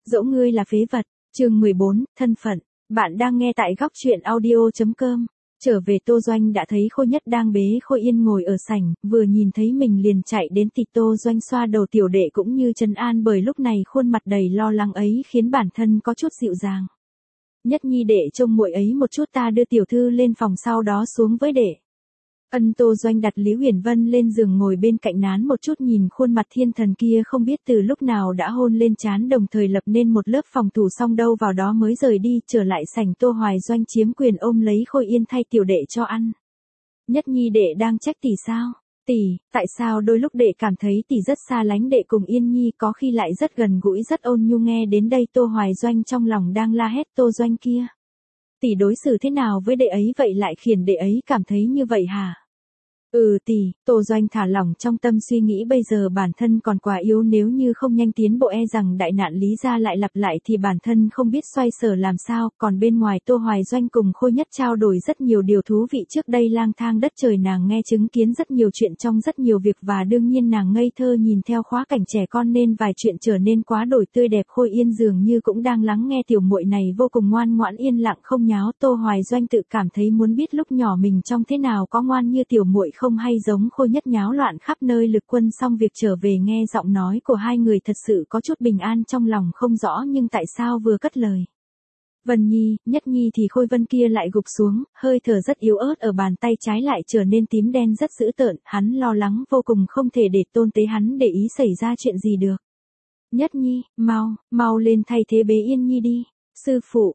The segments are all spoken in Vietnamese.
Dẫu ngươi là phế vật. Chương 14, thân phận. Bạn đang nghe tại góc truyện audio.com. Trở về Tô Doanh đã thấy Khôi Nhất đang bế Khôi Yên ngồi ở sảnh, vừa nhìn thấy mình liền chạy đến tịt Tô Doanh xoa đầu tiểu đệ cũng như trấn an, bởi lúc này khuôn mặt đầy lo lắng ấy khiến bản thân có chút dịu dàng. Nhất Nhi đệ trông muội ấy một chút, ta đưa tiểu thư lên phòng sau đó xuống với đệ. Tô Doanh đặt Lý Huyền Vân lên giường ngồi bên cạnh nán một chút, nhìn khuôn mặt thiên thần kia không biết từ lúc nào đã hôn lên trán, đồng thời lập nên một lớp phòng thủ, xong đâu vào đó mới rời đi. Trở lại sảnh, Tô Hoài Doanh chiếm quyền ôm lấy Khôi Yên thay tiểu đệ cho ăn. Nhất Nhi đệ đang trách tỷ sao? Tỷ, tại sao đôi lúc đệ cảm thấy tỷ rất xa lánh đệ cùng Yên Nhi, có khi lại rất gần gũi rất ôn nhu. Nghe đến đây Tô Hoài Doanh trong lòng đang la hét, Tô Doanh kia, tỷ đối xử thế nào với đệ ấy vậy lại khiến đệ ấy cảm thấy như vậy hả? Tỷ, Tô Doanh thả lỏng trong tâm suy nghĩ, bây giờ bản thân còn quá yếu, nếu như không nhanh tiến bộ e rằng đại nạn Lý gia lại lặp lại thì bản thân không biết xoay sở làm sao. Còn bên ngoài Tô Hoài Doanh cùng Khôi Nhất trao đổi rất nhiều điều thú vị. Trước đây lang thang đất trời, nàng nghe chứng kiến rất nhiều chuyện trong rất nhiều việc, và đương nhiên nàng ngây thơ nhìn theo khóa cảnh trẻ con nên vài chuyện trở nên quá đổi tươi đẹp. Khôi Yên dường như cũng đang lắng nghe, tiểu muội này vô cùng ngoan ngoãn yên lặng không nháo. Tô Hoài Doanh tự cảm thấy muốn biết lúc nhỏ mình trông thế nào, có ngoan như tiểu muội không hay giống Khôi Nhất nháo loạn khắp nơi. Lực Quân xong việc trở về nghe giọng nói của hai người thật sự có chút bình an trong lòng, không rõ nhưng tại sao vừa cất lời Vân Nhi, Nhất Nhi thì Khôi Vân kia lại gục xuống, hơi thở rất yếu ớt, ở bàn tay trái lại trở nên tím đen rất dữ tợn. Hắn lo lắng vô cùng, không thể để Tôn Tế hắn để ý xảy ra chuyện gì được. Nhất Nhi, mau lên thay thế bế Yên Nhi đi. Sư phụ,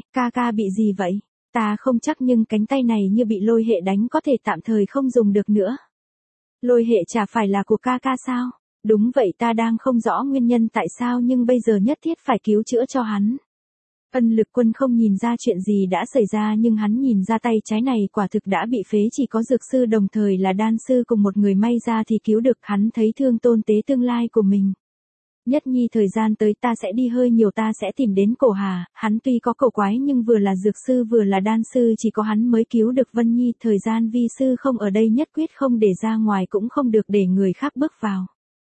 ca bị gì vậy? Ta không chắc nhưng cánh tay này như bị lôi hệ đánh, có thể tạm thời không dùng được nữa. Lôi hệ chả phải là của ca sao? Đúng vậy, ta đang không rõ nguyên nhân tại sao nhưng bây giờ nhất thiết phải cứu chữa cho hắn. Lực Quân không nhìn ra chuyện gì đã xảy ra, nhưng hắn nhìn ra tay trái này quả thực đã bị phế, chỉ có dược sư đồng thời là đan sư cùng một người may ra thì cứu được. Hắn thấy thương Tôn Tế tương lai của mình. Nhất Nhi, thời gian tới ta sẽ đi hơi nhiều, ta sẽ tìm đến Cổ Hà. Hắn tuy có cổ quái nhưng vừa là dược sư vừa là đan sư, chỉ có hắn mới cứu được Vân Nhi. Thời gian vi sư không ở đây nhất quyết không để ra ngoài, cũng không được để người khác bước vào.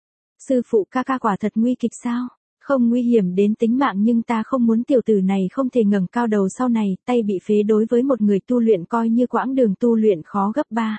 Sư phụ, ca quả thật nguy kịch sao? Không nguy hiểm đến tính mạng nhưng ta không muốn tiểu tử này không thể ngẩng cao đầu sau này. Tay bị phế đối với một người tu luyện coi như quãng đường tu luyện khó gấp 3.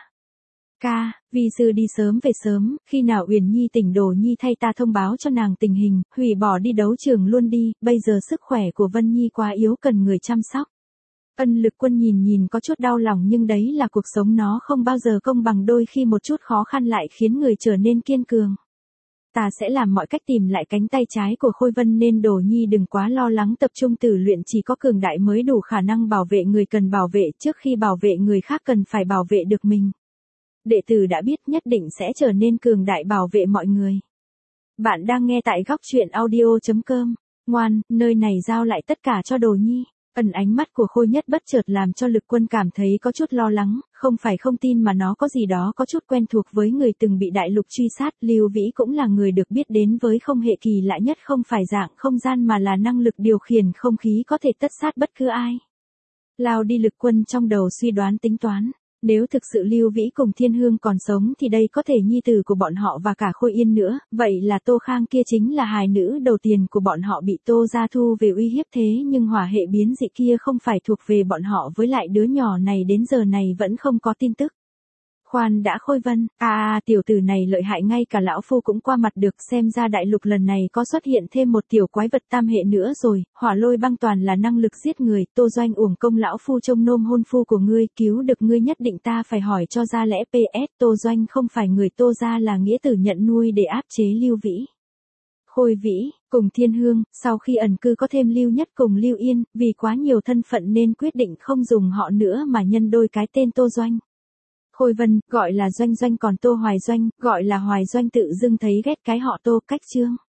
Ca, vi sư đi sớm về sớm, khi nào Uyển Nhi tỉnh Đồ Nhi thay ta thông báo cho nàng tình hình, hủy bỏ đi đấu trường luôn đi, bây giờ sức khỏe của Vân Nhi quá yếu cần người chăm sóc. Lực Quân nhìn có chút đau lòng, nhưng đấy là cuộc sống, nó không bao giờ công bằng, đôi khi một chút khó khăn lại khiến người trở nên kiên cường. Ta sẽ làm mọi cách tìm lại cánh tay trái của Khôi Vân, nên Đồ Nhi đừng quá lo lắng, tập trung tử luyện, chỉ có cường đại mới đủ khả năng bảo vệ người cần bảo vệ, trước khi bảo vệ người khác cần phải bảo vệ được mình. Đệ tử đã biết, nhất định sẽ trở nên cường đại bảo vệ mọi người. Bạn đang nghe tại góc truyện audio.com. Ngoan, nơi này giao lại tất cả cho Đồ Nhi. Ánh mắt của Khôi Nhất bất chợt làm cho Lực Quân cảm thấy có chút lo lắng, không phải không tin mà nó có gì đó có chút quen thuộc với người từng bị đại lục truy sát. Lưu Vĩ cũng là người được biết đến với không hệ kỳ lạ nhất, không phải dạng không gian mà là năng lực điều khiển không khí, có thể tất sát bất cứ ai. Lao đi, Lực Quân trong đầu suy đoán tính toán. Nếu thực sự Lưu Vĩ cùng Thiên Hương còn sống thì đây có thể nhi tử của bọn họ và cả Khôi Yên nữa, vậy là Tô Khang kia chính là hài nữ đầu tiền của bọn họ bị Tô gia thu về uy hiếp. Thế nhưng hỏa hệ biến dị kia không phải thuộc về bọn họ, với lại đứa nhỏ này đến giờ này vẫn không có tin tức. Khoan đã, Khôi Vân, tiểu tử này lợi hại, ngay cả lão phu cũng qua mặt được, xem ra đại lục lần này có xuất hiện thêm một tiểu quái vật tam hệ nữa rồi. Hỏa lôi băng toàn là năng lực giết người. Tô Doanh, uổng công lão phu trông nom hôn phu của ngươi, cứu được ngươi nhất định ta phải hỏi cho ra lẽ. PS, Tô Doanh không phải người Tô gia, là nghĩa tử nhận nuôi để áp chế Lưu Vĩ. Khôi Vĩ cùng Thiên Hương sau khi ẩn cư có thêm Lưu Nhất cùng Lưu Yên, vì quá nhiều thân phận nên quyết định không dùng họ nữa mà nhân đôi cái tên Tô Doanh. Khôi Vân, gọi là Doanh, còn Tô Hoài Doanh, gọi là Hoài Doanh, tự dưng thấy ghét cái họ Tô. Cách chương